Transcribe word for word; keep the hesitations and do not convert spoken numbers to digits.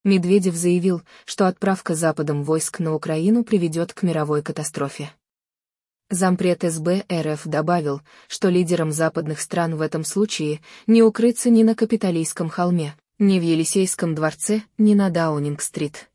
Медведев заявил, что отправка Западом войск на Украину приведет к мировой катастрофе. Зампред эс бэ эр эф добавил, что лидерам западных стран в этом случае не укрыться ни на Капитолийском холме, ни в Елисейском дворце, ни на Даунинг-стрит.